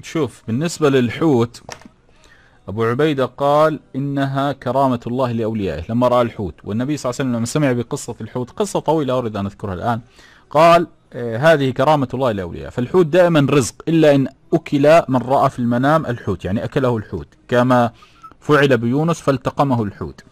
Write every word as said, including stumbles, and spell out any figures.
شوف، بالنسبة للحوت أبو عبيدة قال إنها كرامة الله لأوليائه لما رأى الحوت، والنبي صلى الله عليه وسلم لما سمع بقصة الحوت، قصة طويلة أريد أن أذكرها الآن، قال آه هذه كرامة الله لأوليائه. فالحوت دائما رزق، إلا إن أكل من رأى في المنام الحوت، يعني أكله الحوت كما فعل بيونس فالتقمه الحوت.